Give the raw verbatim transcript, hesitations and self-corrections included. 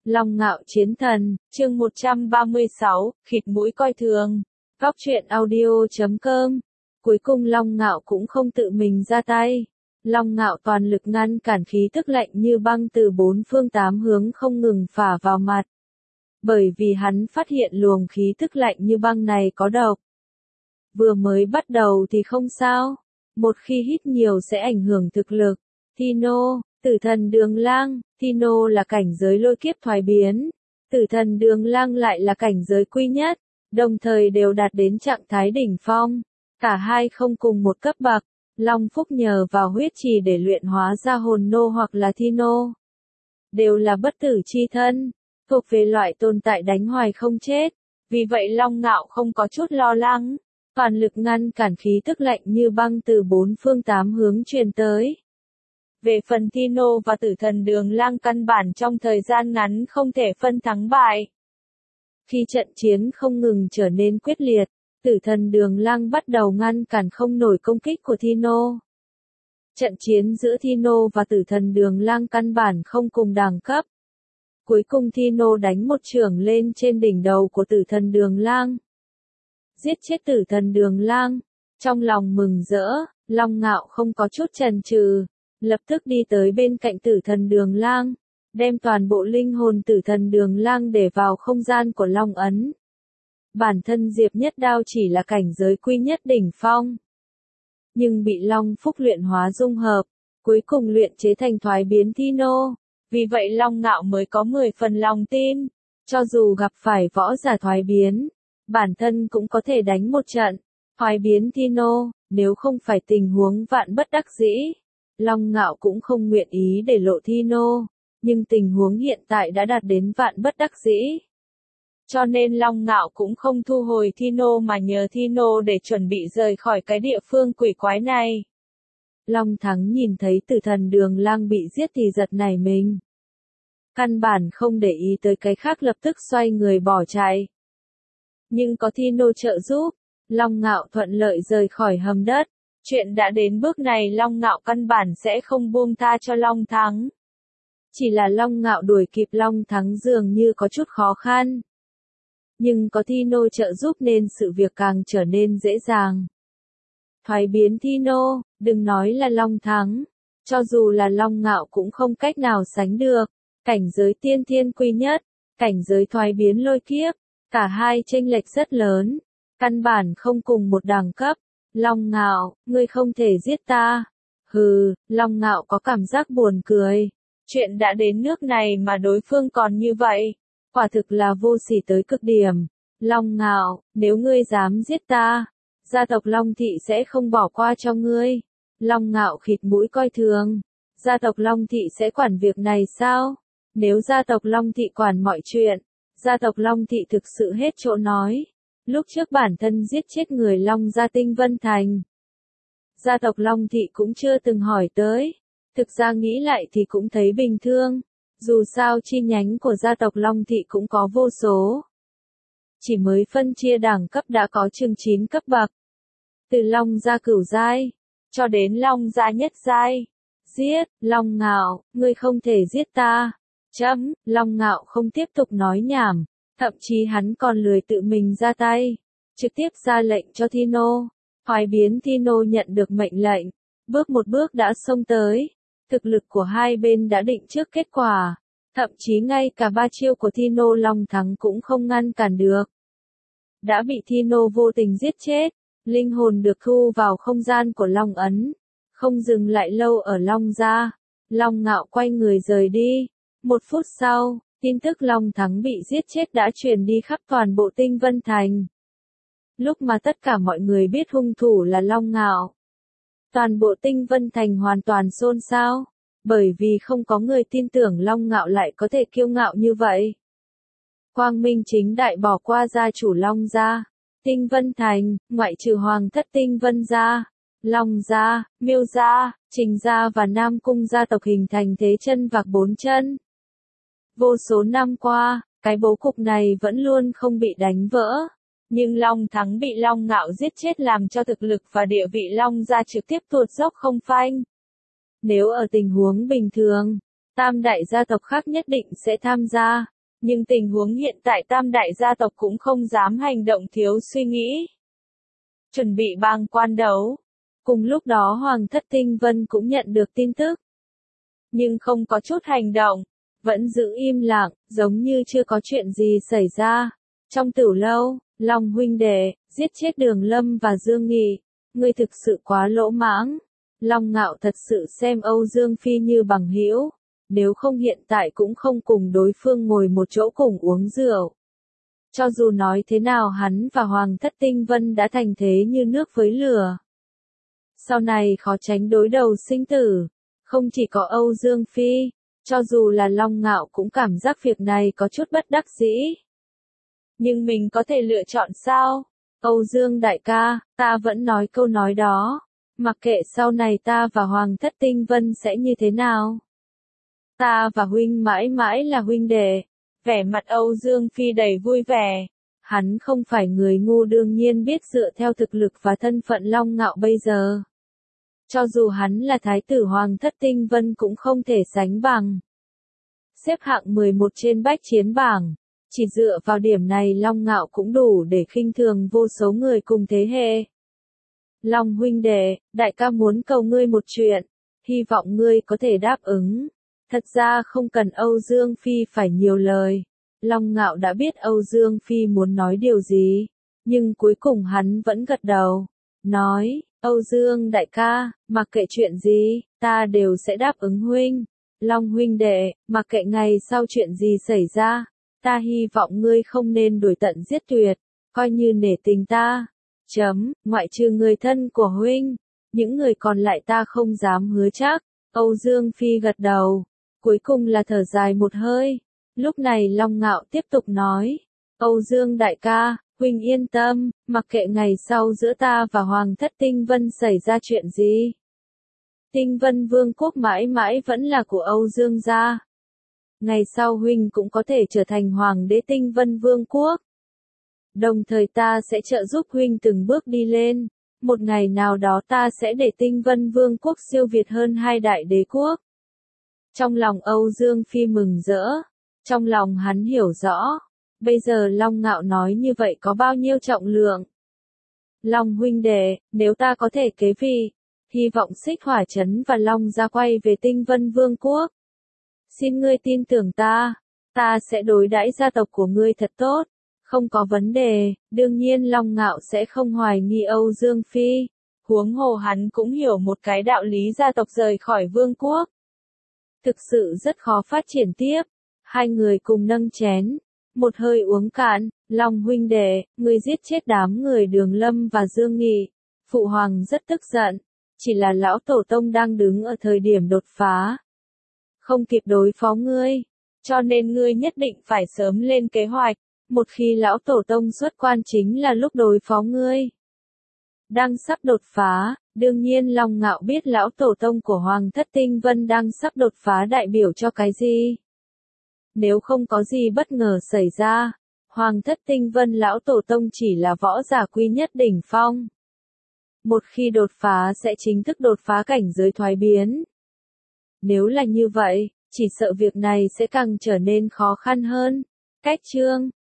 Long Ngạo chiến thần, chương một trăm ba mươi sáu, khịt mũi coi thường. Góc truyện audio chấm com. Cuối cùng Long Ngạo cũng không tự mình ra tay. Long Ngạo toàn lực ngăn cản khí tức lạnh như băng từ bốn phương tám hướng không ngừng phả vào mặt. Bởi vì hắn phát hiện luồng khí tức lạnh như băng này có độc. Vừa mới bắt đầu thì không sao. Một khi hít nhiều sẽ ảnh hưởng thực lực. Thino, Tử Thần Đường Lang, Thino là cảnh giới lôi kiếp thoái biến. Tử Thần Đường Lang lại là cảnh giới quy nhất, đồng thời đều đạt đến trạng thái đỉnh phong. Cả hai không cùng một cấp bậc. Long Phúc nhờ vào huyết trì để luyện hóa ra hồn nô hoặc là Thino. Đều là bất tử chi thân, thuộc về loại tồn tại đánh hoài không chết. Vì vậy Long Ngạo không có chút lo lắng, toàn lực ngăn cản khí tức lạnh như băng từ bốn phương tám hướng truyền tới. Về phần Thino và Tử Thần Đường Lang căn bản trong thời gian ngắn không thể phân thắng bại. Khi trận chiến không ngừng trở nên quyết liệt, Tử Thần Đường Lang bắt đầu ngăn cản không nổi công kích của Thino. Trận chiến giữa Thino và Tử Thần Đường Lang căn bản không cùng đẳng cấp. Cuối cùng Thino đánh một chưởng lên trên đỉnh đầu của Tử Thần Đường Lang. Giết chết Tử Thần Đường Lang. Trong lòng mừng rỡ, Long Ngạo không có chút chần chừ, lập tức đi tới bên cạnh Tử Thần Đường Lang, đem toàn bộ linh hồn Tử Thần Đường Lang để vào không gian của Long Ấn. Bản thân Diệp Nhất Đao chỉ là cảnh giới quy nhất đỉnh phong, nhưng bị Long Phúc luyện hóa dung hợp, cuối cùng luyện chế thành thoái biến Thino. Vì vậy Long Ngạo mới có mười phần lòng tin, cho dù gặp phải võ giả thoái biến, bản thân cũng có thể đánh một trận. Thoái biến Thino, nếu không phải tình huống vạn bất đắc dĩ, Long Ngạo cũng không nguyện ý để lộ Thino, nhưng tình huống hiện tại đã đạt đến vạn bất đắc dĩ. Cho nên Long Ngạo cũng không thu hồi Thino mà nhờ Thino để chuẩn bị rời khỏi cái địa phương quỷ quái này. Long Thắng nhìn thấy Tử Thần Đường Lang bị giết thì giật nảy mình. Căn bản không để ý tới cái khác, lập tức xoay người bỏ chạy. Nhưng có Thino trợ giúp, Long Ngạo thuận lợi rời khỏi hầm đất. Chuyện đã đến bước này Long Ngạo căn bản sẽ không buông tha cho Long Thắng. Chỉ là Long Ngạo đuổi kịp Long Thắng dường như có chút khó khăn. Nhưng có Thino trợ giúp nên sự việc càng trở nên dễ dàng. Thoái biến Thino, đừng nói là Long Thắng, cho dù là Long Ngạo cũng không cách nào sánh được. Cảnh giới tiên thiên quy nhất, cảnh giới thoái biến lôi kiếp, cả hai chênh lệch rất lớn, căn bản không cùng một đẳng cấp. Long Ngạo, ngươi không thể giết ta. Hừ, Long Ngạo có cảm giác buồn cười. Chuyện đã đến nước này mà đối phương còn như vậy, quả thực là vô sỉ tới cực điểm. Long Ngạo, nếu ngươi dám giết ta, gia tộc Long Thị sẽ không bỏ qua cho ngươi. Long Ngạo khịt mũi coi thường. Gia tộc Long Thị sẽ quản việc này sao? Nếu gia tộc Long Thị quản mọi chuyện, gia tộc Long Thị thực sự hết chỗ nói. Lúc trước bản thân giết chết người Long gia Tinh Vân Thành, gia tộc Long Thị cũng chưa từng hỏi tới. Thực ra nghĩ lại thì cũng thấy bình thường. Dù sao chi nhánh của gia tộc Long Thị cũng có vô số. Chỉ mới phân chia đẳng cấp đã có chừng chín cấp bậc. Từ Long gia cửu giai, cho đến Long gia nhất giai. Giết, Long Ngạo, ngươi không thể giết ta. Chấm, Long Ngạo không tiếp tục nói nhảm. Thậm chí hắn còn lười tự mình ra tay, trực tiếp ra lệnh cho Thino. Thoái biến Thino nhận được mệnh lệnh, bước một bước đã xông tới. Thực lực của hai bên đã định trước kết quả, thậm chí ngay cả ba chiêu của Thino Long Thắng cũng không ngăn cản được. Đã bị Thino vô tình giết chết, linh hồn được thu vào không gian của Long Ấn, không dừng lại lâu ở Long gia. Long Ngạo quay người rời đi. Một phút sau, tin tức Long Thắng bị giết chết đã truyền đi khắp toàn bộ Tinh Vân Thành. Lúc mà tất cả mọi người biết hung thủ là Long Ngạo, toàn bộ Tinh Vân Thành hoàn toàn xôn xao, bởi vì không có người tin tưởng Long Ngạo lại có thể kiêu ngạo như vậy. Quang minh chính đại bỏ qua gia chủ Long gia. Tinh Vân Thành, ngoại trừ Hoàng thất Tinh Vân gia, Long gia, Miêu gia, Trình gia và Nam Cung gia tộc hình thành thế chân vạc bốn chân. Vô số năm qua, cái bố cục này vẫn luôn không bị đánh vỡ. Nhưng Long Thắng bị Long Ngạo giết chết làm cho thực lực và địa vị Long gia trực tiếp tuột dốc không phanh. Nếu ở tình huống bình thường, tam đại gia tộc khác nhất định sẽ tham gia, Nhưng tình huống hiện tại tam đại gia tộc cũng không dám hành động thiếu suy nghĩ. Chuẩn bị bang quan đấu. Cùng lúc đó Hoàng thất Tinh Vân cũng nhận được tin tức. Nhưng không có chút hành động, vẫn giữ im lặng, giống như chưa có chuyện gì xảy ra. Trong Tửu Lâu, Long huynh đệ, giết chết Đường Lâm và Dương Nghị, ngươi thực sự quá lỗ mãng. Long Ngạo thật sự xem Âu Dương Phi như bằng hữu, nếu không hiện tại cũng không cùng đối phương ngồi một chỗ cùng uống rượu. Cho dù nói thế nào hắn và Hoàng thất Tinh Vân đã thành thế như nước với lửa. Sau này khó tránh đối đầu sinh tử, không chỉ có Âu Dương Phi, cho dù là Long Ngạo cũng cảm giác việc này có chút bất đắc dĩ. Nhưng mình có thể lựa chọn sao? Âu Dương đại ca, ta vẫn nói câu nói đó, mặc kệ sau này ta và Hoàng thất Tinh Vân sẽ như thế nào. Ta và huynh mãi mãi là huynh đệ. Vẻ mặt Âu Dương Phi đầy vui vẻ. Hắn không phải người ngu, đương nhiên biết dựa theo thực lực và thân phận Long Ngạo bây giờ. Cho dù hắn là thái tử Hoàng thất Tinh Vân cũng không thể sánh bằng. Xếp hạng mười một trên bách chiến bảng. Chỉ dựa vào điểm này Long Ngạo cũng đủ để khinh thường vô số người cùng thế hệ. Long huynh đệ, đại ca muốn cầu ngươi một chuyện. Hy vọng ngươi có thể đáp ứng. Thật ra không cần Âu Dương Phi phải nhiều lời. Long Ngạo đã biết Âu Dương Phi muốn nói điều gì. Nhưng cuối cùng hắn vẫn gật đầu. Nói, Âu Dương đại ca, mặc kệ chuyện gì, ta đều sẽ đáp ứng huynh. Long huynh đệ, mặc kệ ngày sau chuyện gì xảy ra, ta hy vọng ngươi không nên đuổi tận giết tuyệt, coi như nể tình ta. Chấm, ngoại trừ người thân của huynh, những người còn lại ta không dám hứa chắc. Âu Dương Phi gật đầu. Cuối cùng là thở dài một hơi. Lúc này Long Ngạo tiếp tục nói. Âu Dương đại ca, huynh yên tâm, mặc kệ ngày sau giữa ta và Hoàng thất Tinh Vân xảy ra chuyện gì. Tinh Vân Vương quốc mãi mãi vẫn là của Âu Dương gia. Ngày sau huynh cũng có thể trở thành Hoàng đế Tinh Vân Vương quốc. Đồng thời ta sẽ trợ giúp huynh từng bước đi lên. Một ngày nào đó ta sẽ để Tinh Vân Vương quốc siêu việt hơn hai đại đế quốc. Trong lòng Âu Dương Phi mừng rỡ. Trong lòng hắn hiểu rõ. Bây giờ Long Ngạo nói như vậy có bao nhiêu trọng lượng. Long huynh đệ, nếu ta có thể kế vị, hy vọng Xích Hỏa Trấn và Long gia quay về Tinh Vân Vương quốc. Xin ngươi tin tưởng ta, ta sẽ đối đãi gia tộc của ngươi thật tốt, không có vấn đề. Đương nhiên Long Ngạo sẽ không hoài nghi Âu Dương Phi. Huống hồ hắn cũng hiểu một cái đạo lý, gia tộc rời khỏi vương quốc thực sự rất khó phát triển tiếp. Hai người cùng nâng chén, một hơi uống cạn. Long huynh đệ, ngươi giết chết đám người Đường Lâm và Dương Nghị. Phụ hoàng rất tức giận, chỉ là lão tổ tông đang đứng ở thời điểm đột phá, không kịp đối phó ngươi, cho nên ngươi nhất định phải sớm lên kế hoạch. Một khi lão tổ tông xuất quan chính là lúc đối phó ngươi. Đang sắp đột phá, đương nhiên Long Ngạo biết lão tổ tông của Hoàng thất Tinh Vân đang sắp đột phá đại biểu cho cái gì. Nếu không có gì bất ngờ xảy ra, Hoàng thất Tinh Vân lão tổ tông chỉ là võ giả quy nhất đỉnh phong. Một khi đột phá sẽ chính thức đột phá cảnh giới thoái biến. Nếu là như vậy, chỉ sợ việc này sẽ càng trở nên khó khăn hơn. Cách chương